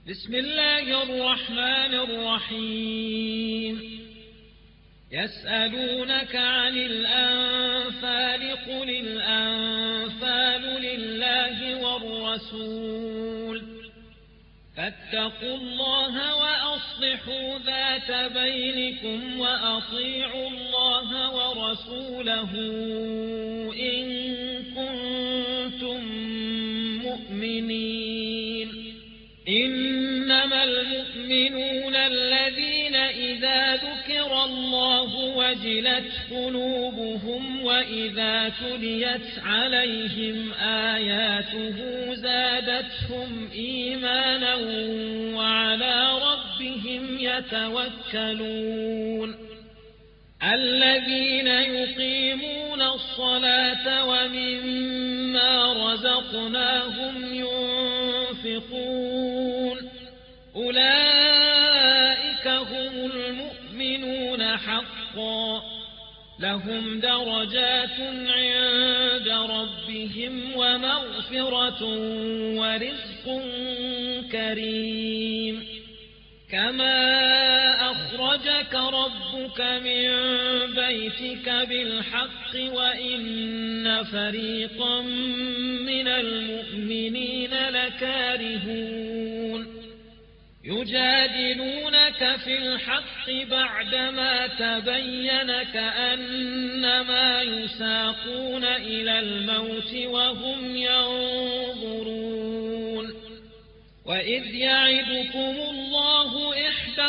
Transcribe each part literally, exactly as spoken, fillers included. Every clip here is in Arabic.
بسم الله الرحمن الرحيم يسألونك عن الأنفال قل الأنفال لله والرسول فاتقوا الله وأصلحوا ذات بينكم وأطيعوا الله ورسوله إن كنتم مؤمنين إنما المؤمنون الذين إذا ذكر الله وجلت قلوبهم وإذا تليت عليهم آياته زادتهم إيمانا وعلى ربهم يتوكلون الذين يقيمون الصلاة ومما رزقناهم ينفقون أولئك هم المؤمنون حقا لهم درجات عند ربهم ومغفرة ورزق كريم كما أخرجك ربك من بيتك بالحق وإن فريقا من المؤمنين لكارهون يجادلونك في الحق بعدما تبين كأنما يساقون إلى الموت وهم ينظرون وإذ يعدكم الله إحدى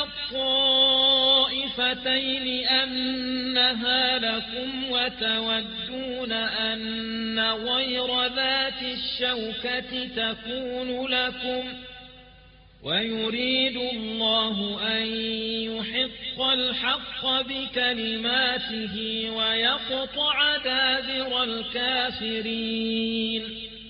الطائفتين أنها لكم وتودون أن غير ذات الشوكة تكون لكم ويريد الله أن يحق الحق بكلماته ويقطع دابر الكافرين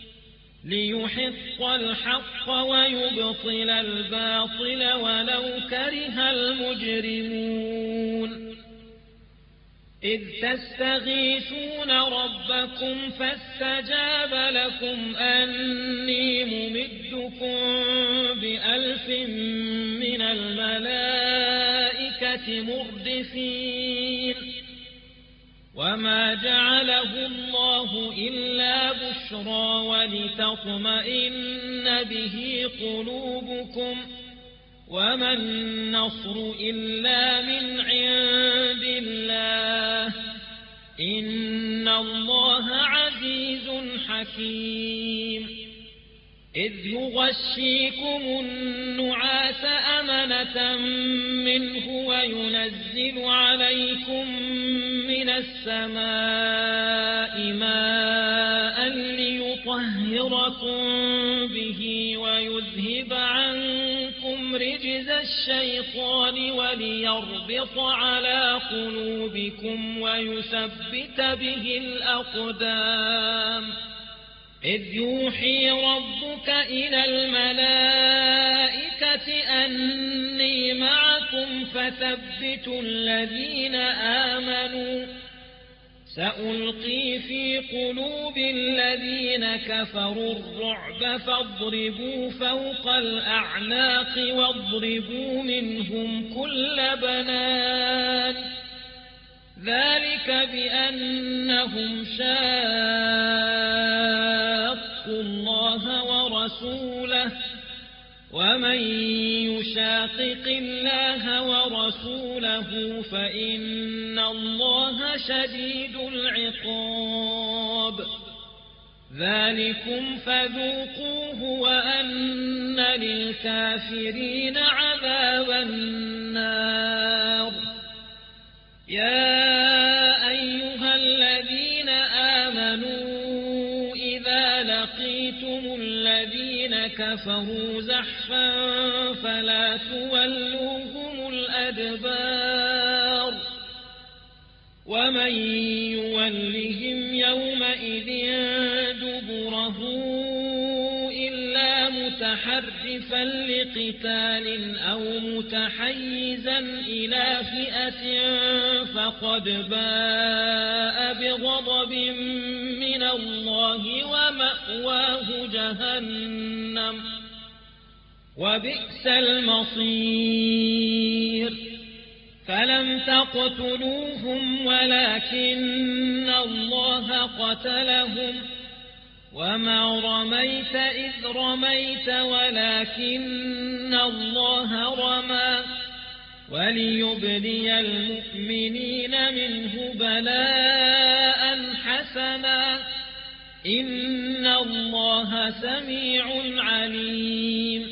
ليحق الحق ويبطل الباطل ولو كره المجرمون إذ تستغيثون ربكم فاستجاب لكم أني ممدكم بألف من الملائكة مردفين وما جعله الله إلا بشرى ولتطمئن به قلوبكم وما النصر إلا من عند الله إن الله عزيز حكيم إذ يغشيكم النعاس أمنة منه وينزل عليكم من السماء ماء ليطهركم به ويذهب عنكم رجز الشيطان وليربط على قلوبكم ويثبت به الأقدام إذ يوحي ربك إلى الملائكة أني معكم فثبتوا الذين آمنوا سألقي في قلوب الذين كفروا الرعب فاضربوا فوق الأعناق واضربوا منهم كل بنان ذلك بأنهم شاقوا الله ورسوله ومن يشاقق الله ورسوله فإن الله شديد العقاب ذلكم فذوقوه وأن للكافرين عذاب النار يا أيها الذين آمنوا إذا لقيتم الذين كفروا زحفا فلا تولوهم الأدبار ومن يولهم يومئذ دبره إلا متحرفا لقتال أو متحيزا إلى فئة فقد باء بغضب من الله ومأواه جهنم وبئس المصير فلم تقتلوهم ولكن الله قتلهم وما رميت إذ رميت ولكن الله رمى وليبلي المؤمنين منه بلاء حسنا إن الله سميع عليم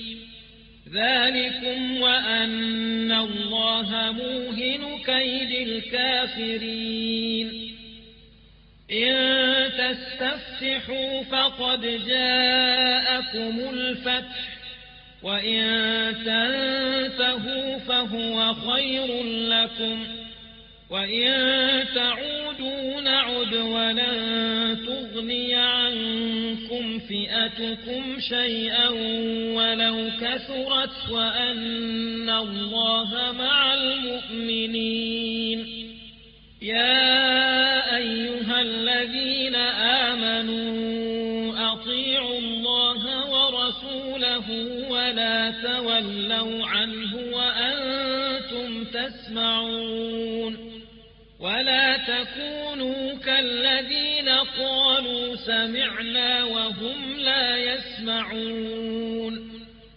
ذلكم وأن الله موهن كيد الكافرين إن تستفتحوا فقد جاءكم الفتح وإن تنتهوا فهو خير لكم وإن تعودوا نعد ولن تغني عنكم فئتكم شيئا ولو كثرت وأن الله مع المؤمنين يا أيها الذين آمنوا أطيعوا الله ورسوله ولا تولوا عنه وأنتم تسمعون ولا تكونوا كالذين قالوا سمعنا وهم لا يسمعون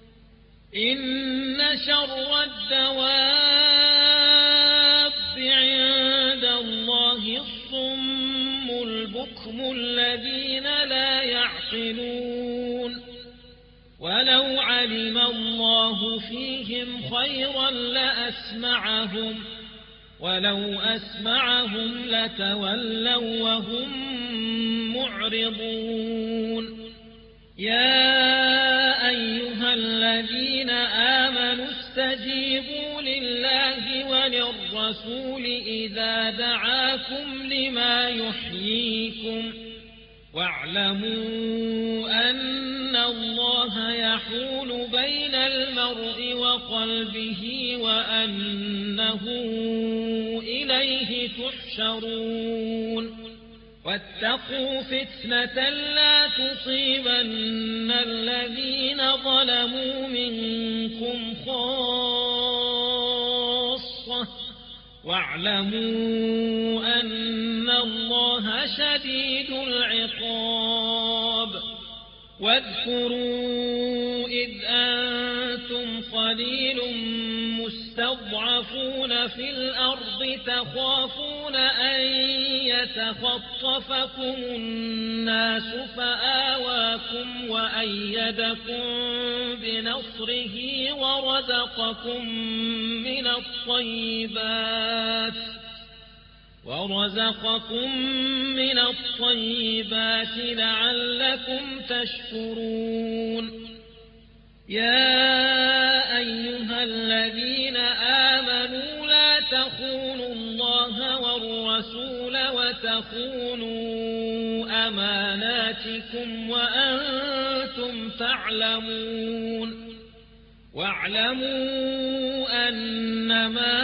إن شر الدواب عند الله الصم البكم الذين لا يعقلون ولو علم الله فيهم خيرا لأسمعهم ولو أسمعهم لتولوا وهم معرضون يا أيها الذين آمنوا استجيبوا لله وللرسول إذا دعاكم لما يحييكم واعلموا أن الله يحول بين المرء وقلبه وأنه إليه تحشرون واتقوا فتنة لا تصيبن الذين ظلموا منكم خاصة واعلموا أن الله شديد العقاب واذكروا إذ أنتم قليل مستضعفون في الأرض تخافون أن يتخطفكم الناس فآواكم وأيدكم بنصره ورزقكم من الطيبات ورزقكم من الطيبات لعلكم تشكرون يا أيها الذين آمنوا لا تخونوا الله والرسول وتخونوا أماناتكم وأنتم تعلمون واعلموا أنما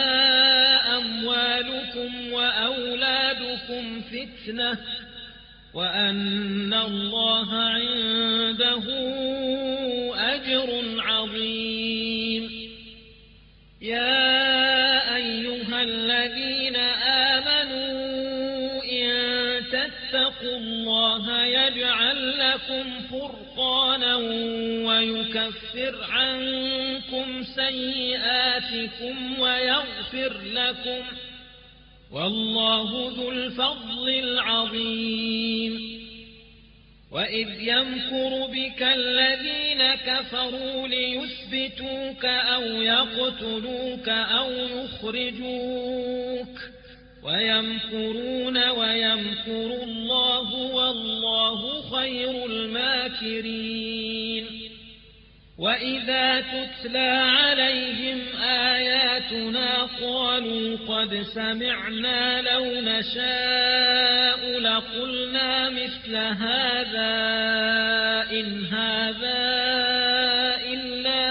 أموالكم وأولادكم فتنة وأن الله عنده أجر عظيم يا أيها الذين آمنوا إن تتقوا الله يجعل لكم فرقانا ويكفر عنكم سيئاتكم ويغفر لكم والله ذو الفضل العظيم وإذ يمكر بك الذين كفروا ليثبتوك أو يقتلوك أو يخرجوك ويمكرون ويمكر الله والله خير الماكرين وإذا تتلى عليهم آياتنا قالوا قد سمعنا لو نشاء لقلنا مثل هذا إن هذا إلا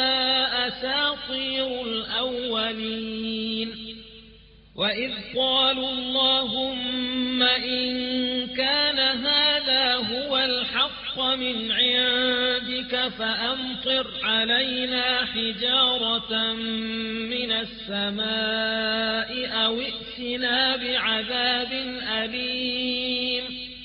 أساطير الأولين وإذ قالوا اللهم إن كان هذا هو الحق من عندك فأمطر علينا حجارة من السماء أو ائتنا بعذاب أليم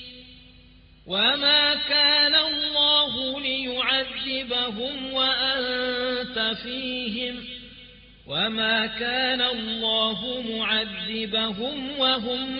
وما كان الله ليعذبهم وأنت فيهم وما كان الله معذبهم وهم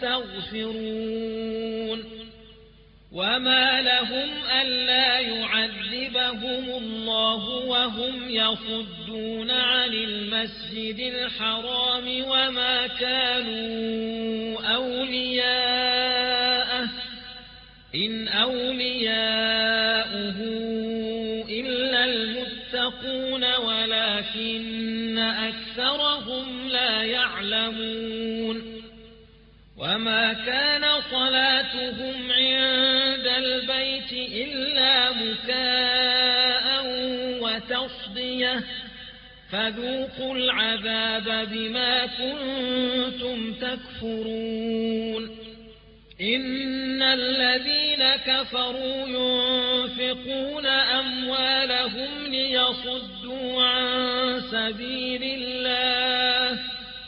يستغفرون وما لهم ألا يعذبهم الله وهم يصدون عن المسجد الحرام وما كانوا أولياءه إن أولياؤه إلا المتقون ولكن أكثرهم لا يعلمون وما كان صلاتهم عند البيت إلا مكاء وتصدية فذوقوا العذاب بما كنتم تكفرون إن الذين كفروا ينفقون أموالهم ليصدوا عن سبيل الله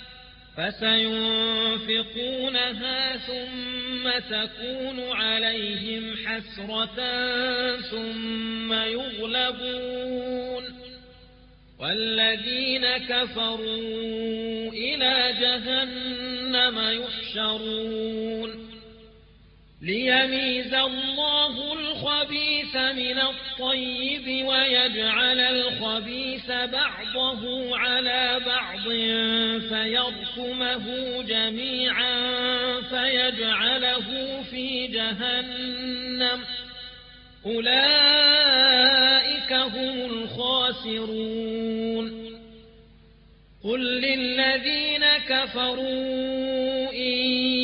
فسينفقونها ثم تكون عليهم حسرة ثم يغلبون والذين كفروا إلى جهنم يحشرون ليميز الله الخبيث من الطيب ويجعل الخبيث بعضه على بعض فيركمه جميعا فيجعله في جهنم أولئك هم الخاسرون قل للذين كفروا إن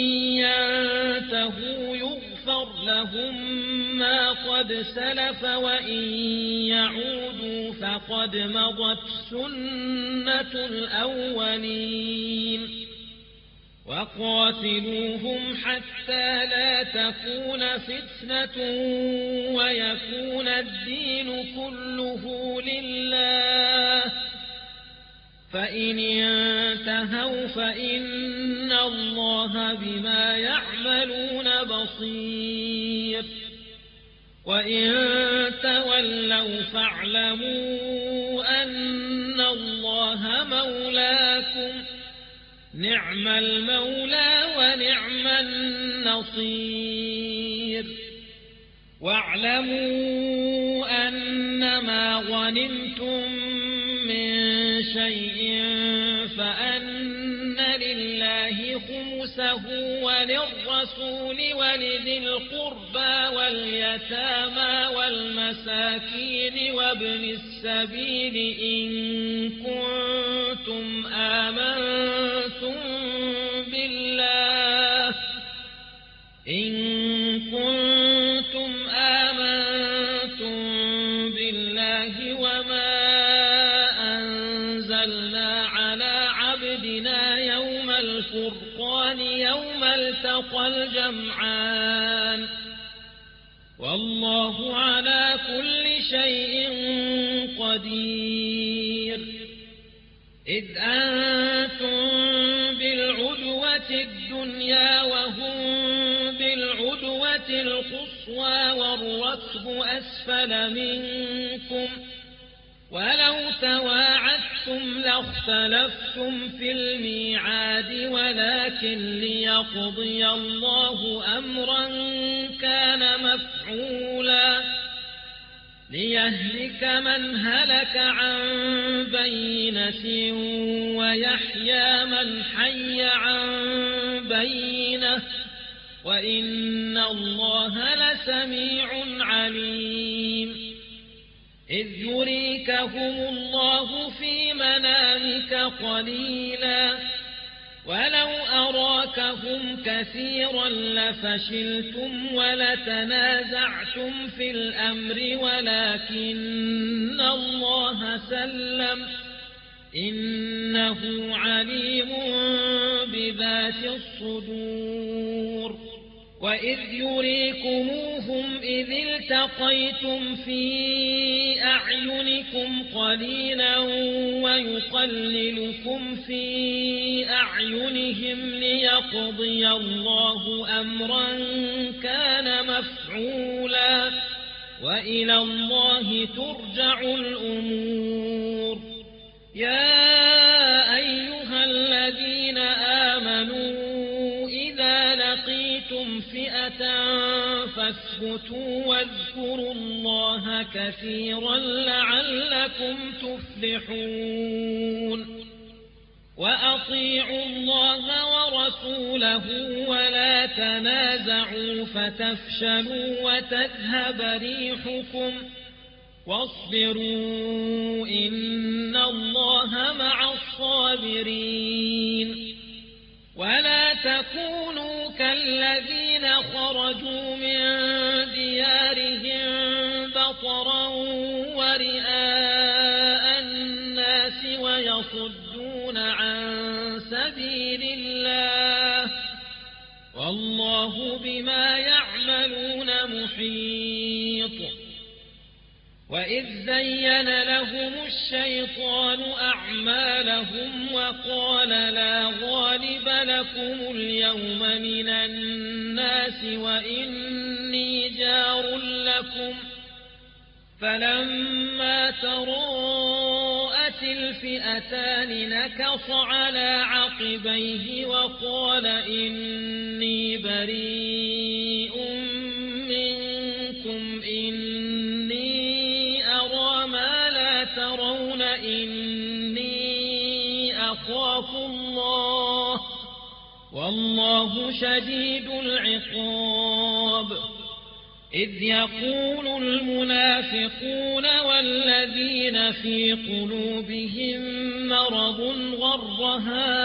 ينتهوا يغفر لهم ما قد سلف وإن يعودوا فقد مضت سنة الأولين وقاتلوهم حتى لا تكون فتنة ويكون الدين كله لله فإن انتهوا فإن الله بما يعملون بصير وإن تولوا فاعلموا أن الله مولاكم نعم المولى ونعم النصير واعلموا أنما غنمتم من شيء فأن لله خمسه وللرسول ولذي القربى واليتامى والمساكين وابن السبيل إن كنتم آمنتم بالله إن كنتم آمنتم بالله وما على عبدنا يوم الفرقان يوم التقى الجمعان والله على كل شيء قدير إذ أنتم بالعدوة الدنيا وهم بالعدوة القصوى والركب أسفل منكم ولو تواعدتم لاختلفتم في الميعاد ولكن ليقضي الله أمرا كان مفعولا ليهلك من هلك عن بينة ويحيى من حي عن بينة وإن الله لسميع عليم إذ يريكهم الله في منامك قليلا ولو أراكهم كثيرا لفشلتم ولتنازعتم في الأمر ولكن الله سلم إنه عليم بذات الصدور وإذ يريكموهم إذ التقيتم في أعينكم قليلا ويقللكم في أعينهم ليقضي الله أمرا كان مفعولا وإلى الله ترجع الأمور. يا أيها الذين آمنوا إذا لقيتم فئة فاثبتوا واذكروا الله كثيرا لعلكم تفلحون. وأطيعوا الله ورسوله ولا تنازعوا فتفشلوا وتذهب ريحكم واصبروا إن الله مع الصابرين. ولا تكونوا كالذين خرجوا من ديارهم بطرا ورئاء الناس ويصدون عن سبيل الله والله بما يعملون محيط. وإذ زين لهم الشيطان أعمالهم وقال لا غالب لكم اليوم من الناس وإني جار لكم فلما تراءت الفئتان نكص على عقبيه وقال إني بريء منكم إني أرى ما لا ترون إني أخاف الله والله شديد العقاب. إذ يقول المنافقون والذين في قلوبهم مرض غر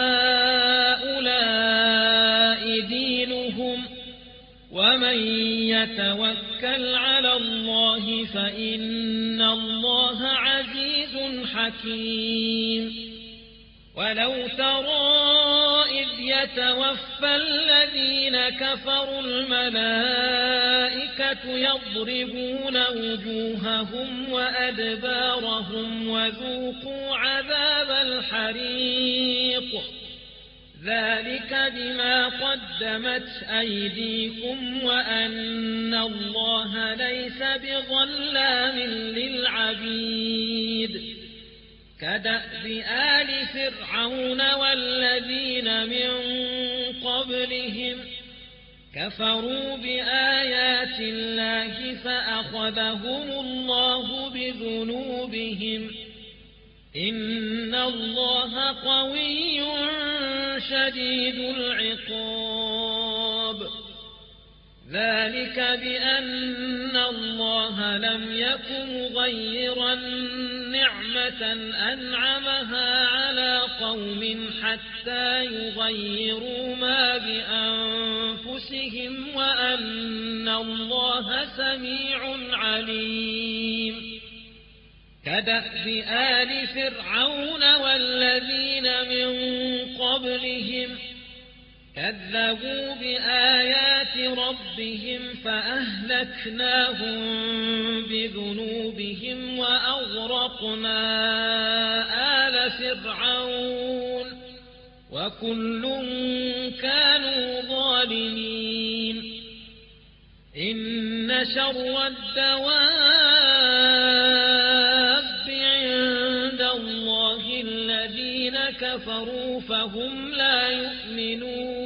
هؤلاء دينهم ومن يتوكل على الله فإن الله عزيز حكيم. ولو ترى إذ يتوفى الذين كفروا الملائكة يضربون وجوههم وأدبارهم وذوقوا عذاب الحريق ذلك بما قدمت أيديكم وأن الله ليس بظلام للعبيد. كدأب آل فرعون والذين من قبلهم كفروا بآيات الله فأخذهم الله بذنوبهم إن الله قوي شديد العقاب. ذلك بأن الله لم يكن مغيرا نعمة أنعمها على قوم حتى يغيروا ما بأنفسهم وأن الله سميع عليم. كدأب آل فرعون والذين من قبلهم كذبوا بآيات ربهم فأهلكناهم بذنوبهم وأغرقنا آل فرعون وكل كانوا ظالمين. إن شر الدواب عند الله الذين كفروا فهم لا يؤمنون.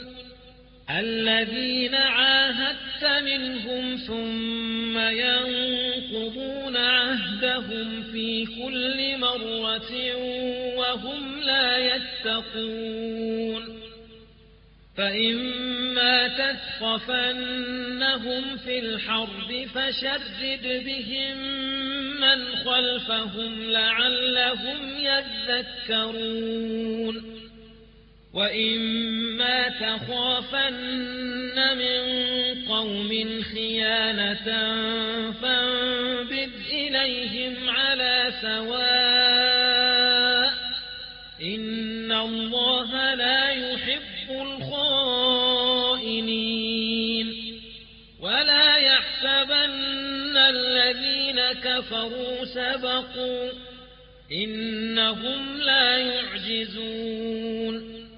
الذين عاهدت منهم ثم ينقضون عهدهم في كل مرة وهم لا يتقون. فإما تثقفنهم في الحرب فشرد بهم من خلفهم لعلهم يذكرون. وإما تخافن من قوم خيانة فانبذ إليهم على سواء إن الله لا يحب الخائنين. كفروا سبقوا إنهم لا يعجزون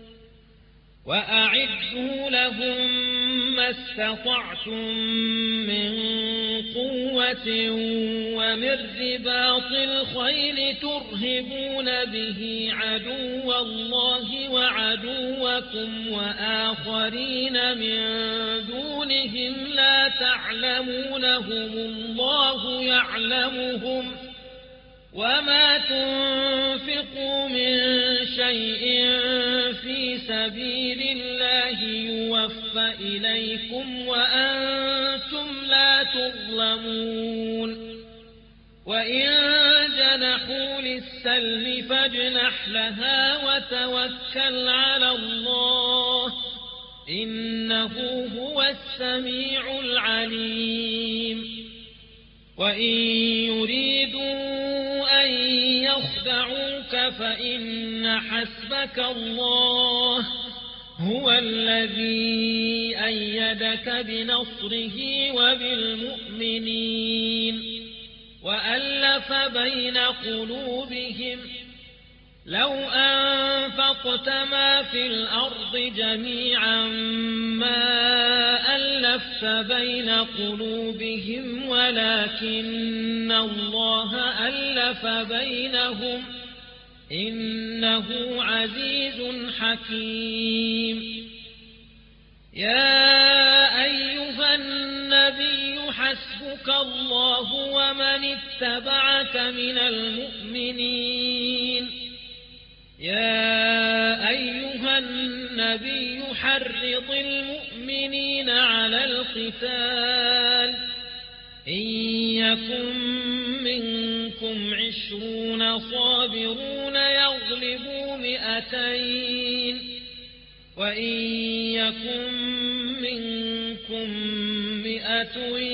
وأعدوا لهم ما استطعتم من قوة ومن رباط الخيل ترهبون به عدو الله وعدوكم وآخرين من دونهم لا تعلمونهم الله يعلمهم وما تنفقوا من شيء في سبيل الله يوفى إليكم وأنتم لا تظلمون وإن جنحوا للسلم فاجنح لها وتوكل على الله إنه هو السميع العليم وإن يريدوا أن يخدعوك فإن حسبك الله هو الذي أيدك بنصره وبالمؤمنين وألف بين قلوبهم لو أنفقت ما في الأرض جميعا ما ألفت بين قلوبهم ولكن الله ألف بينهم إنه عزيز حكيم يا أيها النبي حسبك الله ومن اتبعك من المؤمنين يا أيها النبي حرض المؤمنين على القتال إن يكن منكم عشرون صابرون يغلبوا مئتين وإن يكن منكم مئة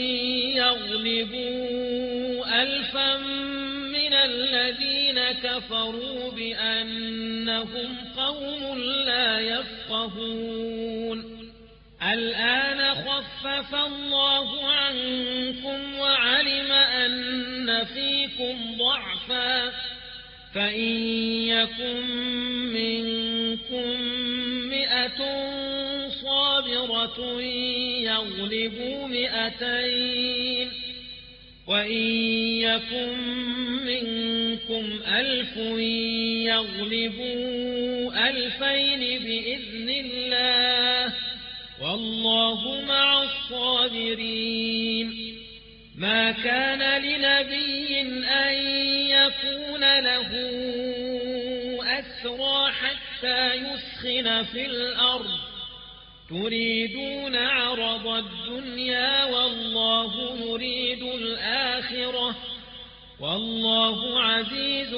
يغلبوا ألفا من الذين كفروا بأنهم قوم لا يفقهون الآن خفف الله عنكم وعلم أن فيكم ضعفا فإن يكن منكم مئة صابرة يغلبوا مئتين وإن يكن منكم ألف يغلبوا ألفين بإذن الله والله مع الصابرين ما كان لنبي أن يكون له أسرى حتى يسخن في الأرض تريدون عرض الدنيا والله يريد الآخرة والله عزيز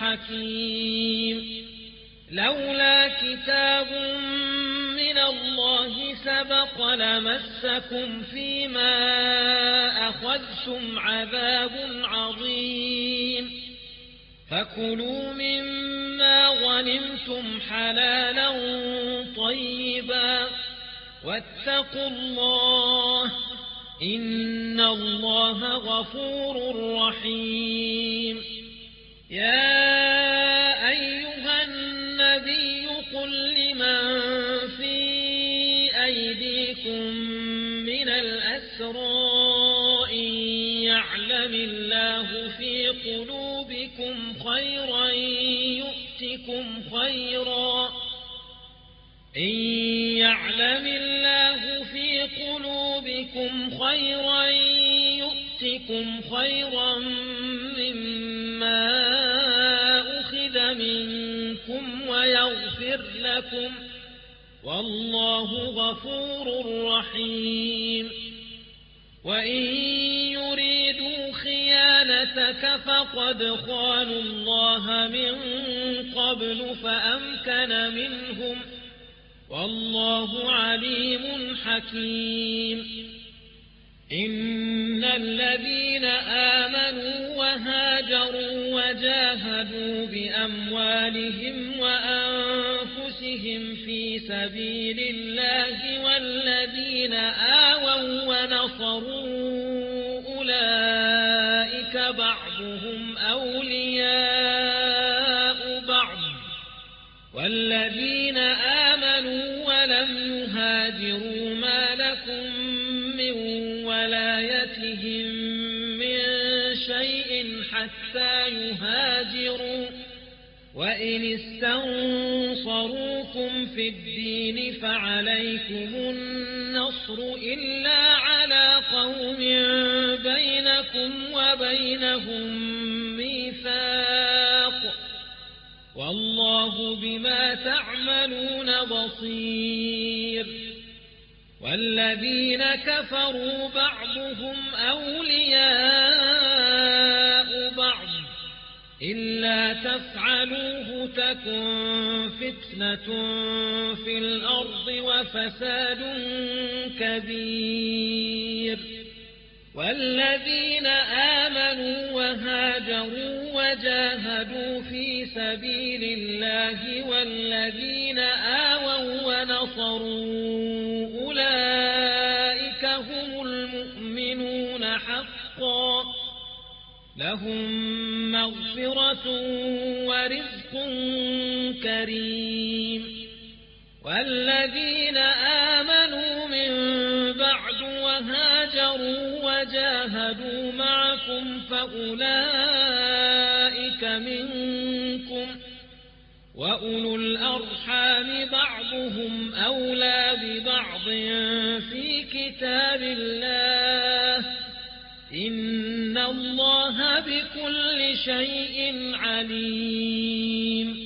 حكيم لولا كتاب من الله سبق لمسكم فيما أخذتم عذاب عظيم فكلوا مما غنمتم حلالا طيبا واتقوا الله إن الله غفور رحيم يا أيها النبي قل لمن في أيديكم من الأسرى إن يعلم الله في قلوبكم خيرا يؤتكم خيرا إن يعلم الله في قلوبكم خيرا يؤتكم خيرا مما أخذ منكم ويغفر لكم والله غفور رحيم وإن يريدوا خيانتك فقد خانوا الله من قبل فأمكن منهم والله عليم حكيم إن الذين آمنوا وهاجروا وجاهدوا بأموالهم وأنفسهم في سبيل الله والذين آووا ونصروا أولئك بعض وإن استنصروكم في الدين فعليكم النصر إلا على قوم بينكم وبينهم ميثاق والله بما تعملون بصير والذين كفروا بعضهم أولياء بعض إلا تفعلوه تكن فتنة في الأرض وفساد كبير والذين آمنوا وهاجروا وجاهدوا في سبيل الله والذين آووا ونصروا أولئك هم المؤمنون حقا لهم مغفرة ورزق كريم والذين آمنوا من بعد وهاجروا وجاهدوا معكم فأولئك منكم وأولو الأرحام بعضهم أولى ببعض في كتاب الله إن الله بكل شيء عليم